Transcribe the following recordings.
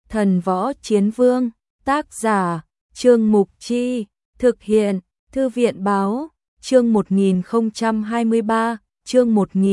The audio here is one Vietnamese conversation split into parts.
Thần Võ Chiến Vương, tác giả, Trương Mục Chi, thực hiện, Thư viện Báo, chương 1023, chương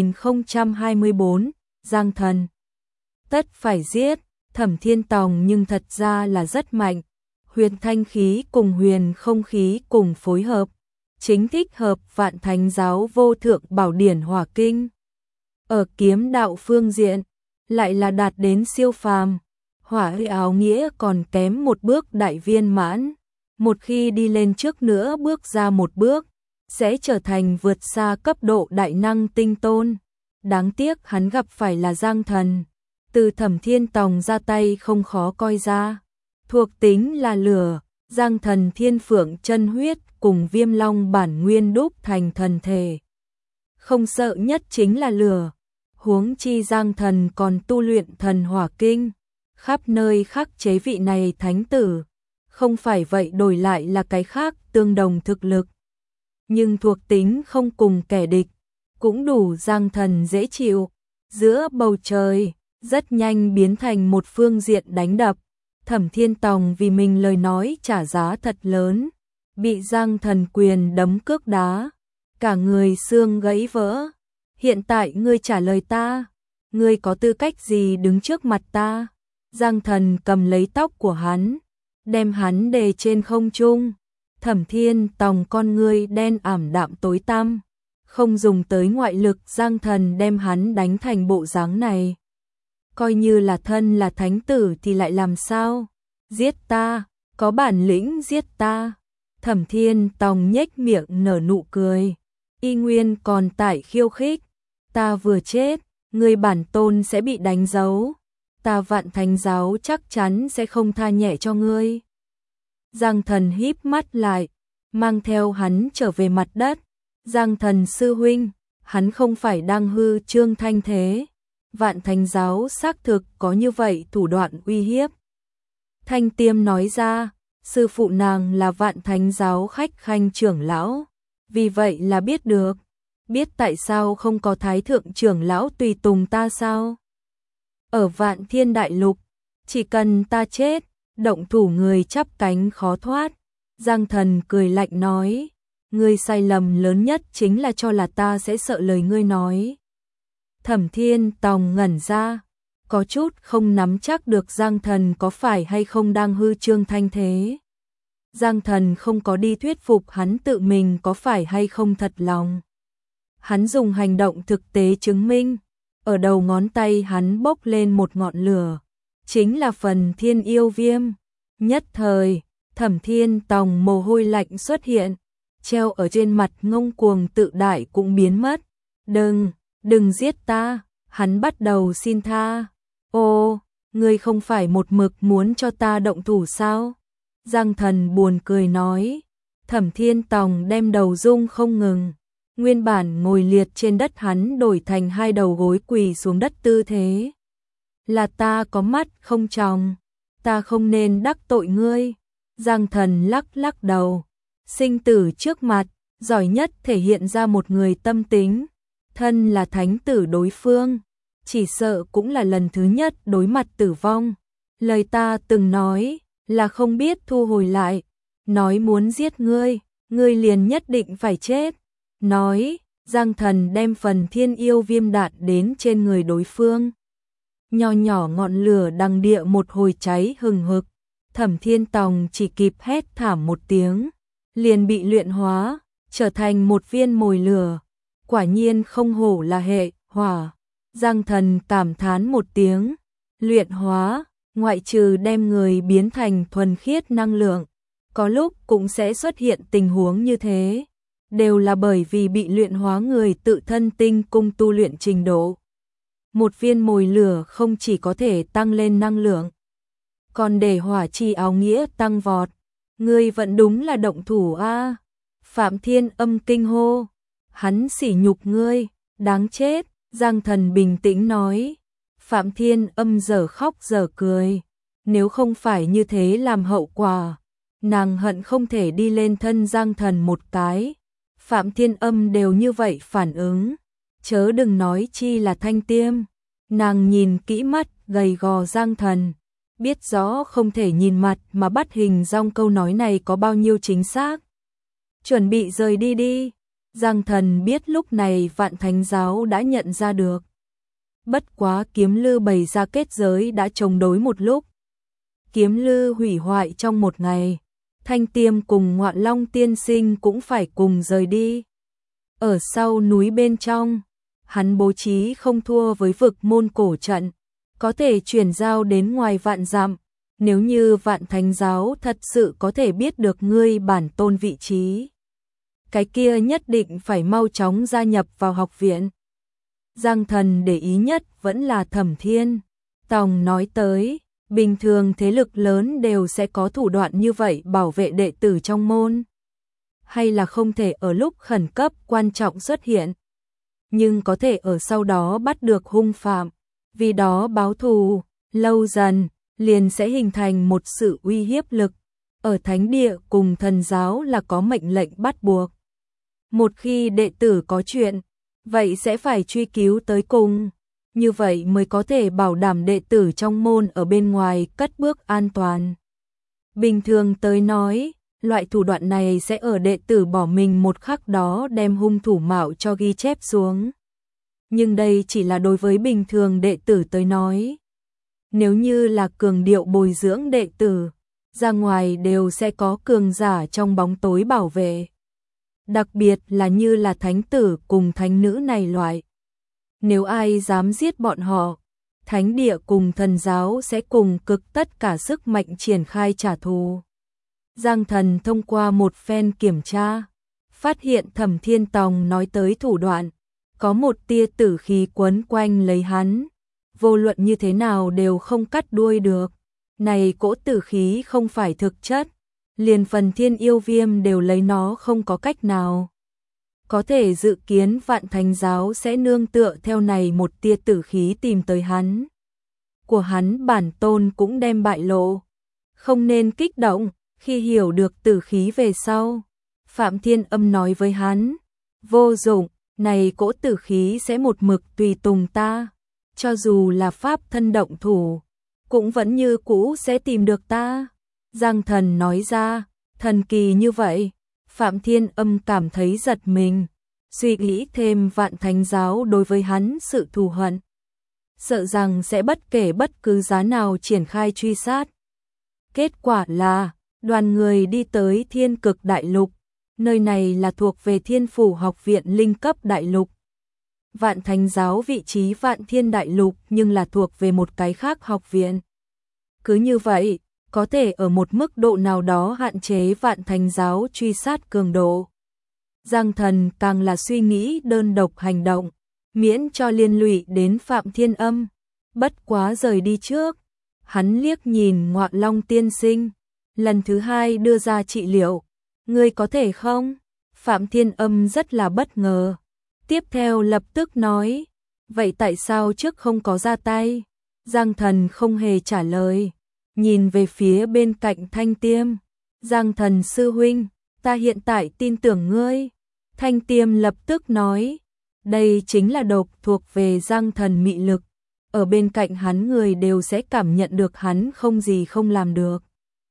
1024, Giang Thần. Tất phải giết, Thẩm Thiên Tòng nhưng thật ra là rất mạnh, huyền thanh khí cùng huyền không khí cùng phối hợp, chính thích hợp Vạn Thánh Giáo vô thượng bảo điển hỏa kinh. Ở kiếm đạo phương diện, lại là đạt đến siêu phàm, hỏa áo nghĩa còn kém một bước đại viên mãn, một khi đi lên trước nữa bước ra một bước, sẽ trở thành vượt xa cấp độ đại năng tinh tôn. Đáng tiếc hắn gặp phải là Giang Thần, từ Thẩm Thiên Tòng ra tay không khó coi ra. Thuộc tính là lửa, Giang Thần Thiên Phượng chân huyết cùng Viêm Long bản nguyên đúc thành thần thể. Không sợ nhất chính là lửa, huống chi Giang Thần còn tu luyện thần hỏa kinh, khắp nơi khắc chế vị này thánh tử, không phải vậy đổi lại là cái khác tương đồng thực lực. Nhưng thuộc tính không cùng kẻ địch, cũng đủ Giang Thần dễ chịu, giữa bầu trời, rất nhanh biến thành một phương diện đánh đập. Thẩm Thiên Tòng vì mình lời nói trả giá thật lớn, bị Giang Thần quyền đấm cước đá, cả người xương gãy vỡ. Hiện tại ngươi trả lời ta, ngươi có tư cách gì đứng trước mặt ta? Giang Thần cầm lấy tóc của hắn, đem hắn đề trên không trung. Thẩm Thiên Tòng con ngươi đen ảm đạm tối tăm, không dùng tới ngoại lực, Giang Thần đem hắn đánh thành bộ dáng này. Coi như là thân là thánh tử thì lại làm sao? Giết ta, có bản lĩnh giết ta. Thẩm Thiên Tòng nhếch miệng nở nụ cười, y nguyên còn tại khiêu khích. Ta vừa chết, người bản tôn sẽ bị đánh dấu. Ta Vạn Thánh Giáo chắc chắn sẽ không tha nhẹ cho ngươi. Giang Thần híp mắt lại, mang theo hắn trở về mặt đất. Giang Thần sư huynh, hắn không phải đang hư trương thanh thế. Vạn Thánh Giáo xác thực có như vậy thủ đoạn uy hiếp. Thanh Tiêm nói ra, sư phụ nàng là Vạn Thánh Giáo khách khanh trưởng lão, vì vậy là biết được. Biết tại sao không có thái thượng trưởng lão tùy tùng ta sao? Ở Vạn Thiên Đại Lục, chỉ cần ta chết, động thủ người chắp cánh khó thoát. Giang Thần cười lạnh nói, ngươi sai lầm lớn nhất chính là cho là ta sẽ sợ lời ngươi nói. Thẩm Thiên Tòng ngẩn ra, có chút không nắm chắc được Giang Thần có phải hay không đang hư trương thanh thế. Giang Thần không có đi thuyết phục hắn tự mình có phải hay không thật lòng. Hắn dùng hành động thực tế chứng minh, ở đầu ngón tay hắn bốc lên một ngọn lửa, chính là phần thiên yêu viêm. Nhất thời, Thẩm Thiên Tòng mồ hôi lạnh xuất hiện, treo ở trên mặt ngông cuồng tự đại cũng biến mất. Đừng giết ta, hắn bắt đầu xin tha. Ô, ngươi không phải một mực muốn cho ta động thủ sao? Giang Thần buồn cười nói. Thẩm Thiên Tòng đem đầu rung không ngừng. Nguyên bản ngồi liệt trên đất hắn đổi thành hai đầu gối quỳ xuống đất tư thế. Là ta có mắt không tròng, ta không nên đắc tội ngươi. Giang Thần lắc lắc đầu. Sinh tử trước mặt, giỏi nhất thể hiện ra một người tâm tính. Thân là thánh tử đối phương, chỉ sợ cũng là lần thứ nhất đối mặt tử vong. Lời ta từng nói là không biết thu hồi lại. Nói muốn giết ngươi, ngươi liền nhất định phải chết. Nói, Giang Thần đem phần thiên yêu viêm đạn đến trên người đối phương. Nho nhỏ ngọn lửa đằng địa một hồi cháy hừng hực. Thẩm Thiên Tòng chỉ kịp hét thảm một tiếng, liền bị luyện hóa, trở thành một viên mồi lửa. Quả nhiên không hổ là hệ hỏa. Giang Thần cảm thán một tiếng, luyện hóa, ngoại trừ đem người biến thành thuần khiết năng lượng, có lúc cũng sẽ xuất hiện tình huống như thế. Đều là bởi vì bị luyện hóa người tự thân tinh cung tu luyện trình độ. Một viên mồi lửa không chỉ có thể tăng lên năng lượng, còn để hỏa chi áo nghĩa tăng vọt. Ngươi vẫn đúng là động thủ a. Phạm Thiên Âm kinh hô, hắn sỉ nhục ngươi, đáng chết. Giang Thần bình tĩnh nói. Phạm Thiên Âm dở khóc dở cười, nếu không phải như thế làm hậu quả, nàng hận không thể đi lên thân Giang Thần một cái. Phạm Thiên Âm đều như vậy phản ứng, chớ đừng nói chi là Thanh Tiêm. Nàng nhìn kỹ mắt gầy gò Giang Thần, biết rõ không thể nhìn mặt mà bắt hình dong câu nói này có bao nhiêu chính xác. Chuẩn bị rời đi đi. Giang Thần biết lúc này Vạn Thánh Giáo đã nhận ra được. Bất quá Kiếm Lư bày ra kết giới đã chống đối một lúc. Kiếm Lư hủy hoại trong một ngày. Thanh Tiêm cùng Ngọa Long tiên sinh cũng phải cùng rời đi. Ở sau núi bên trong, hắn bố trí không thua với vực môn cổ trận, có thể chuyển giao đến ngoài vạn dặm. Nếu như Vạn Thánh Giáo thật sự có thể biết được ngươi bản tôn vị trí, cái kia nhất định phải mau chóng gia nhập vào học viện. Giang Thần để ý nhất vẫn là Thẩm Thiên Tòng nói tới, bình thường thế lực lớn đều sẽ có thủ đoạn như vậy bảo vệ đệ tử trong môn, hay là không thể ở lúc khẩn cấp quan trọng xuất hiện, nhưng có thể ở sau đó bắt được hung phạm, vì đó báo thù, lâu dần liền sẽ hình thành một sự uy hiếp lực. Ở thánh địa cùng thần giáo là có mệnh lệnh bắt buộc. Một khi đệ tử có chuyện, vậy sẽ phải truy cứu tới cùng. Như vậy mới có thể bảo đảm đệ tử trong môn ở bên ngoài cất bước an toàn. Bình thường tới nói, loại thủ đoạn này sẽ ở đệ tử bỏ mình một khắc đó đem hung thủ mạo cho ghi chép xuống. Nhưng đây chỉ là đối với bình thường đệ tử tới nói. Nếu như là cường điệu bồi dưỡng đệ tử, ra ngoài đều sẽ có cường giả trong bóng tối bảo vệ. Đặc biệt là như là thánh tử cùng thánh nữ này loại. Nếu ai dám giết bọn họ, thánh địa cùng thần giáo sẽ cùng cực tất cả sức mạnh triển khai trả thù. Giang Thần thông qua một phen kiểm tra, phát hiện Thẩm Thiên Tòng nói tới thủ đoạn, có một tia tử khí quấn quanh lấy hắn, vô luận như thế nào đều không cắt đuôi được. Này cỗ tử khí không phải thực chất, liền phần Thiên Yêu Viêm đều lấy nó không có cách nào. Có thể dự kiến Vạn Thánh Giáo sẽ nương tựa theo này một tia tử khí tìm tới hắn. Của hắn bản tôn cũng đem bại lộ. Không nên kích động, khi hiểu được tử khí về sau. Phạm Thiên Âm nói với hắn, vô dụng, này cỗ tử khí sẽ một mực tùy tùng ta. Cho dù là pháp thân động thủ, cũng vẫn như cũ sẽ tìm được ta. Giang Thần nói ra, thần kỳ như vậy. Phạm Thiên Âm cảm thấy giật mình, suy nghĩ thêm Vạn Thánh Giáo đối với hắn sự thù hận, sợ rằng sẽ bất kể bất cứ giá nào triển khai truy sát. Kết quả là, đoàn người đi tới Thiên Cực Đại Lục, nơi này là thuộc về Thiên Phủ Học viện linh cấp đại lục. Vạn Thánh Giáo vị trí Vạn Thiên Đại Lục nhưng là thuộc về một cái khác học viện. Cứ như vậy, có thể ở một mức độ nào đó hạn chế Vạn Thánh Giáo truy sát cường độ. Giang Thần càng là suy nghĩ đơn độc hành động, miễn cho liên lụy đến Phạm Thiên Âm. Bất quá rời đi trước, hắn liếc nhìn Ngọa Long tiên sinh, lần thứ hai đưa ra trị liệu. Ngươi có thể không? Phạm Thiên Âm rất là bất ngờ. Tiếp theo lập tức nói, vậy tại sao trước không có ra tay? Giang Thần không hề trả lời, nhìn về phía bên cạnh Thanh Tiêm. Giang Thần sư huynh, ta hiện tại tin tưởng ngươi. Thanh Tiêm lập tức nói, đây chính là độc thuộc về Giang Thần mị lực. Ở bên cạnh hắn người đều sẽ cảm nhận được hắn không gì không làm được.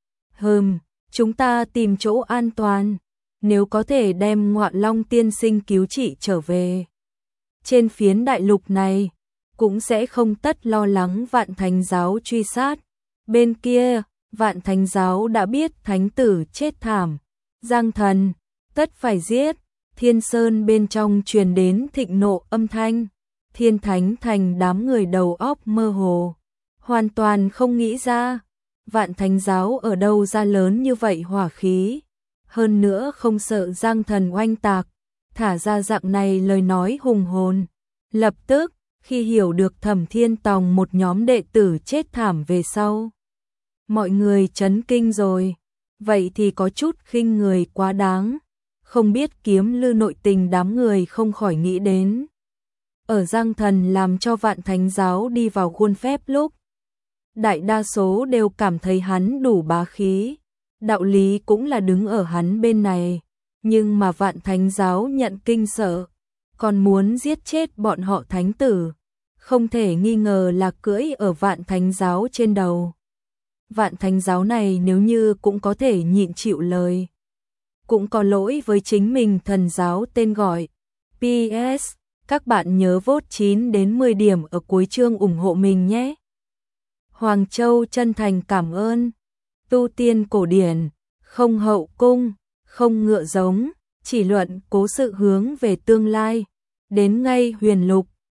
Chúng ta tìm chỗ an toàn, nếu có thể đem Ngọa Long tiên sinh cứu trị trở về. Trên phiến đại lục này, cũng sẽ không tất lo lắng Vạn Thánh Giáo truy sát. Bên kia, Vạn Thánh Giáo đã biết thánh tử chết thảm. Giang Thần, tất phải giết. Thiên Sơn bên trong truyền đến thịnh nộ âm thanh. Thiên Thánh Thành đám người đầu óc mơ hồ, hoàn toàn không nghĩ ra Vạn Thánh Giáo ở đâu ra lớn như vậy hỏa khí. Hơn nữa không sợ Giang Thần oanh tạc, thả ra dạng này lời nói hùng hồn. Lập tức, khi hiểu được Thẩm Thiên Tòng một nhóm đệ tử chết thảm về sau, mọi người chấn kinh rồi. Vậy thì có chút khinh người quá đáng. Không biết Kiếm Lư nội tình đám người không khỏi nghĩ đến. Ở Giang Thần làm cho Vạn Thánh Giáo đi vào khuôn phép lúc, đại đa số đều cảm thấy hắn đủ bá khí. Đạo lý cũng là đứng ở hắn bên này. Nhưng mà Vạn Thánh Giáo nhận kinh sợ, còn muốn giết chết bọn họ thánh tử. Không thể nghi ngờ là cưỡi ở Vạn Thánh Giáo trên đầu. vạn thánh giáo này nếu như cũng có thể nhịn chịu lời, cũng có lỗi với chính mình thần giáo tên gọi. PS, các bạn nhớ vote 9 đến 10 điểm ở cuối chương ủng hộ mình nhé. Hoàng Châu chân thành cảm ơn. Tu tiên cổ điển, không hậu cung, không ngựa giống, chỉ luận cố sự hướng về tương lai. Đến ngay huyền lục,